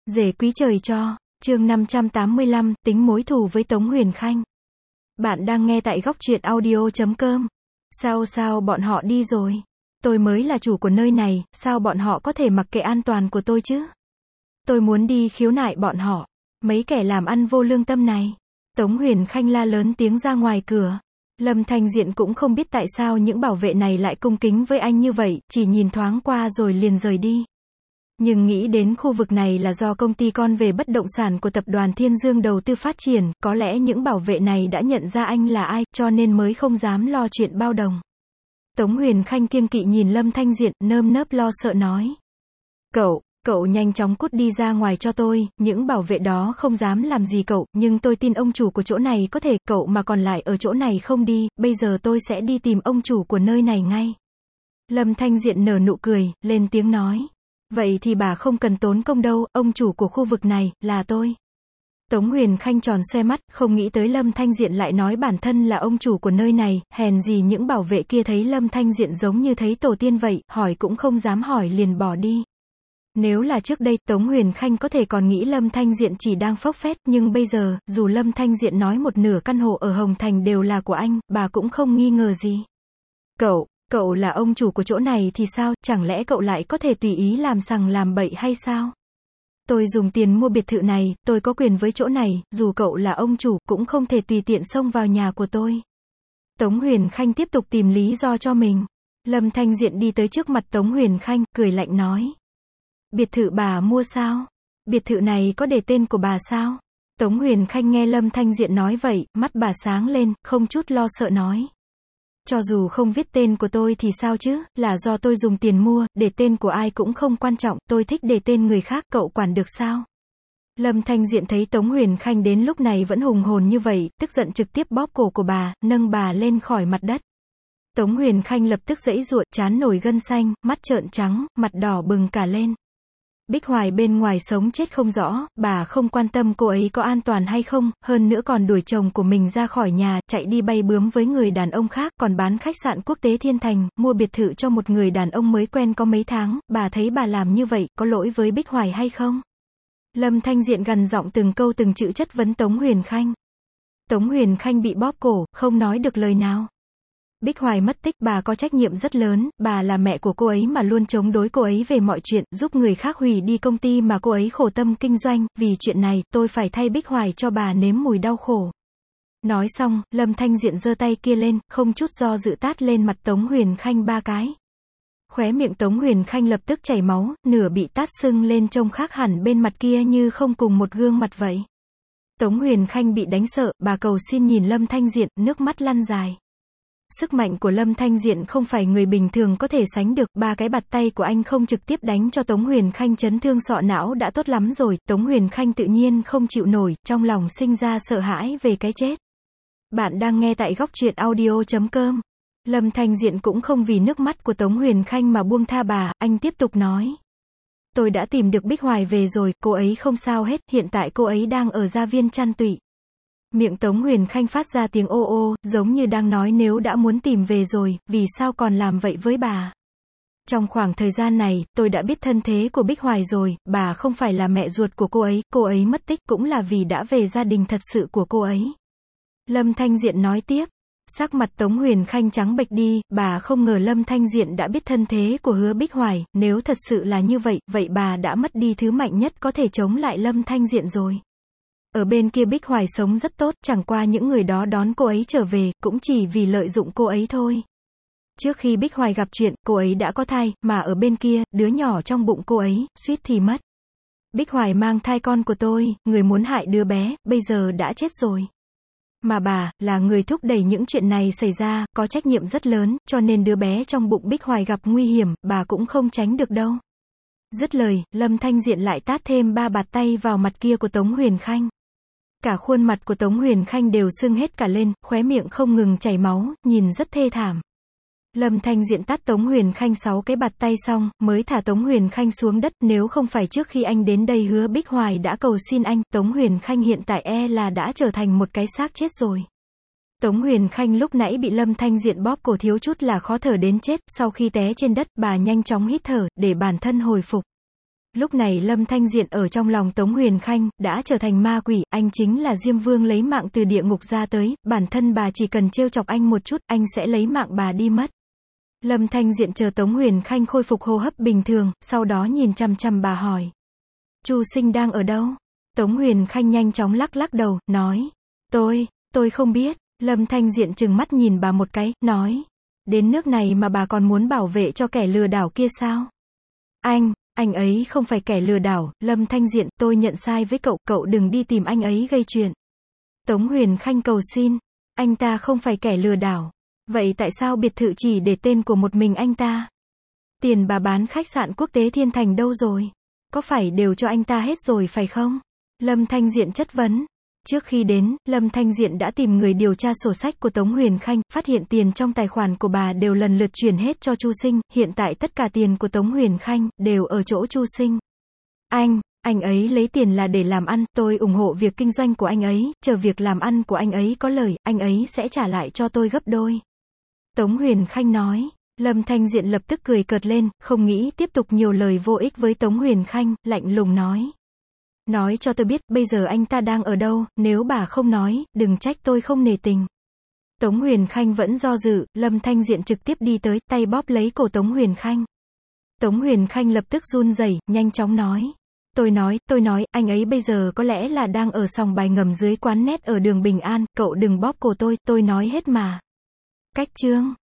Rể quý trời cho, chương 585, tính mối thù với Tống Huyền Khanh. Bạn đang nghe tại góc truyện audio.com. Sao bọn họ đi rồi? Tôi mới là chủ của nơi này, sao bọn họ có thể mặc kệ an toàn của tôi chứ? Tôi muốn đi khiếu nại bọn họ. Mấy kẻ làm ăn vô lương tâm này. Tống Huyền Khanh la lớn tiếng ra ngoài cửa. Lâm Thanh Diện cũng không biết tại sao những bảo vệ này lại cung kính với anh như vậy, chỉ nhìn thoáng qua rồi liền rời đi. Nhưng nghĩ đến khu vực này là do công ty con về bất động sản của tập đoàn Thiên Dương đầu tư phát triển, có lẽ những bảo vệ này đã nhận ra anh là ai, cho nên mới không dám lo chuyện bao đồng. Tống Huyền Khanh kiêng kỵ nhìn Lâm Thanh Diện, nơm nớp lo sợ nói. Cậu nhanh chóng cút đi ra ngoài cho tôi, những bảo vệ đó không dám làm gì cậu, nhưng tôi tin ông chủ của chỗ này có thể, cậu mà còn lại ở chỗ này không đi, bây giờ tôi sẽ đi tìm ông chủ của nơi này ngay. Lâm Thanh Diện nở nụ cười, lên tiếng nói. Vậy thì bà không cần tốn công đâu, ông chủ của khu vực này, là tôi. Tống Huyền Khanh tròn xoe mắt, không nghĩ tới Lâm Thanh Diện lại nói bản thân là ông chủ của nơi này, hèn gì những bảo vệ kia thấy Lâm Thanh Diện giống như thấy tổ tiên vậy, hỏi cũng không dám hỏi liền bỏ đi. Nếu là trước đây, Tống Huyền Khanh có thể còn nghĩ Lâm Thanh Diện chỉ đang phốc phét, nhưng bây giờ, dù Lâm Thanh Diện nói một nửa căn hộ ở Hồng Thành đều là của anh, bà cũng không nghi ngờ gì. Cậu là ông chủ của chỗ này thì sao, chẳng lẽ cậu lại có thể tùy ý làm sằng làm bậy hay sao? Tôi dùng tiền mua biệt thự này, tôi có quyền với chỗ này, dù cậu là ông chủ, cũng không thể tùy tiện xông vào nhà của tôi. Tống Huyền Khanh tiếp tục tìm lý do cho mình. Lâm Thanh Diện đi tới trước mặt Tống Huyền Khanh, cười lạnh nói. Biệt thự bà mua sao? Biệt thự này có để tên của bà sao? Tống Huyền Khanh nghe Lâm Thanh Diện nói vậy, mắt bà sáng lên, không chút lo sợ nói. Cho dù không viết tên của tôi thì sao chứ, là do tôi dùng tiền mua, để tên của ai cũng không quan trọng, tôi thích để tên người khác, cậu quản được sao? Lâm Thanh Diện thấy Tống Huyền Khanh đến lúc này vẫn hùng hồn như vậy, tức giận trực tiếp bóp cổ của bà, nâng bà lên khỏi mặt đất. Tống Huyền Khanh lập tức giãy giụa, trán nổi gân xanh, mắt trợn trắng, mặt đỏ bừng cả lên. Bích Hoài bên ngoài sống chết không rõ, bà không quan tâm cô ấy có an toàn hay không, hơn nữa còn đuổi chồng của mình ra khỏi nhà, chạy đi bay bướm với người đàn ông khác, còn bán khách sạn quốc tế Thiên Thành, mua biệt thự cho một người đàn ông mới quen có mấy tháng, bà thấy bà làm như vậy, có lỗi với Bích Hoài hay không? Lâm Thanh Diện gằn giọng từng câu từng chữ chất vấn Tống Huyền Khanh. Tống Huyền Khanh bị bóp cổ, không nói được lời nào. Bích Hoài mất tích, bà có trách nhiệm rất lớn, bà là mẹ của cô ấy mà luôn chống đối cô ấy về mọi chuyện, giúp người khác hủy đi công ty mà cô ấy khổ tâm kinh doanh, vì chuyện này, tôi phải thay Bích Hoài cho bà nếm mùi đau khổ. Nói xong, Lâm Thanh Diện giơ tay kia lên, không chút do dự tát lên mặt Tống Huyền Khanh 3 cái. Khóe miệng Tống Huyền Khanh lập tức chảy máu, nửa bị tát sưng lên trông khác hẳn bên mặt kia như không cùng một gương mặt vậy. Tống Huyền Khanh bị đánh sợ, bà cầu xin nhìn Lâm Thanh Diện, nước mắt lăn dài. Sức mạnh của Lâm Thanh Diện không phải người bình thường có thể sánh được, 3 cái bạt tay của anh không trực tiếp đánh cho Tống Huyền Khanh chấn thương sọ não đã tốt lắm rồi, Tống Huyền Khanh tự nhiên không chịu nổi, trong lòng sinh ra sợ hãi về cái chết. Bạn đang nghe tại góc truyện audio.com. Lâm Thanh Diện cũng không vì nước mắt của Tống Huyền Khanh mà buông tha bà, anh tiếp tục nói. Tôi đã tìm được Bích Hoài về rồi, cô ấy không sao hết, hiện tại cô ấy đang ở gia viên Trăn Tụy. Miệng Tống Huyền Khanh phát ra tiếng ô ô, giống như đang nói nếu đã muốn tìm về rồi, vì sao còn làm vậy với bà? Trong khoảng thời gian này, tôi đã biết thân thế của Bích Hoài rồi, bà không phải là mẹ ruột của cô ấy mất tích cũng là vì đã về gia đình thật sự của cô ấy. Lâm Thanh Diện nói tiếp. Sắc mặt Tống Huyền Khanh trắng bệch đi, bà không ngờ Lâm Thanh Diện đã biết thân thế của Hứa Bích Hoài, nếu thật sự là như vậy, vậy bà đã mất đi thứ mạnh nhất có thể chống lại Lâm Thanh Diện rồi. Ở bên kia Bích Hoài sống rất tốt, chẳng qua những người đó đón cô ấy trở về, cũng chỉ vì lợi dụng cô ấy thôi. Trước khi Bích Hoài gặp chuyện, cô ấy đã có thai, mà ở bên kia, đứa nhỏ trong bụng cô ấy, suýt thì mất. Bích Hoài mang thai con của tôi, người muốn hại đứa bé, bây giờ đã chết rồi. Mà bà, là người thúc đẩy những chuyện này xảy ra, có trách nhiệm rất lớn, cho nên đứa bé trong bụng Bích Hoài gặp nguy hiểm, bà cũng không tránh được đâu. Dứt lời, Lâm Thanh Diện lại tát thêm 3 bạt tay vào mặt kia của Tống Huyền Khanh. Cả khuôn mặt của Tống Huyền Khanh đều sưng hết cả lên, khóe miệng không ngừng chảy máu, nhìn rất thê thảm. Lâm Thanh Diện tát Tống Huyền Khanh 6 cái bạt tay xong, mới thả Tống Huyền Khanh xuống đất, nếu không phải trước khi anh đến đây Hứa Bích Hoài đã cầu xin anh, Tống Huyền Khanh hiện tại là đã trở thành một cái xác chết rồi. Tống Huyền Khanh lúc nãy bị Lâm Thanh Diện bóp cổ thiếu chút là khó thở đến chết, sau khi té trên đất, bà nhanh chóng hít thở, để bản thân hồi phục. Lúc này Lâm Thanh Diện ở trong lòng Tống Huyền Khanh, đã trở thành ma quỷ, anh chính là Diêm Vương lấy mạng từ địa ngục ra tới, bản thân bà chỉ cần trêu chọc anh một chút, anh sẽ lấy mạng bà đi mất. Lâm Thanh Diện chờ Tống Huyền Khanh khôi phục hô hấp bình thường, sau đó nhìn chằm chằm bà hỏi. Chu Sinh đang ở đâu? Tống Huyền Khanh nhanh chóng lắc lắc đầu, nói. Tôi không biết. Lâm Thanh Diện trừng mắt nhìn bà một cái, nói. Đến nước này mà bà còn muốn bảo vệ cho kẻ lừa đảo kia sao? Anh ấy không phải kẻ lừa đảo, Lâm Thanh Diện, tôi nhận sai với cậu đừng đi tìm anh ấy gây chuyện. Tống Huyền Khanh cầu xin. Anh ta không phải kẻ lừa đảo. Vậy tại sao biệt thự chỉ để tên của một mình anh ta? Tiền bà bán khách sạn quốc tế Thiên Thành đâu rồi? Có phải đều cho anh ta hết rồi phải không? Lâm Thanh Diện chất vấn. Trước khi đến, Lâm Thanh Diện đã tìm người điều tra sổ sách của Tống Huyền Khanh, phát hiện tiền trong tài khoản của bà đều lần lượt chuyển hết cho Chu Sinh, hiện tại tất cả tiền của Tống Huyền Khanh đều ở chỗ Chu Sinh. Anh ấy lấy tiền là để làm ăn, tôi ủng hộ việc kinh doanh của anh ấy, chờ việc làm ăn của anh ấy có lời, anh ấy sẽ trả lại cho tôi gấp đôi. Tống Huyền Khanh nói. Lâm Thanh Diện lập tức cười cợt lên, không nghĩ tiếp tục nhiều lời vô ích với Tống Huyền Khanh, lạnh lùng nói. Nói cho tôi biết, bây giờ anh ta đang ở đâu, nếu bà không nói, đừng trách tôi không nể tình. Tống Huyền Khanh vẫn do dự, Lâm Thanh Diện trực tiếp đi tới, tay bóp lấy cổ Tống Huyền Khanh. Tống Huyền Khanh lập tức run rẩy, nhanh chóng nói. Tôi nói, anh ấy bây giờ có lẽ là đang ở sòng bài ngầm dưới quán net ở đường Bình An, cậu đừng bóp cổ tôi nói hết mà. Cách chương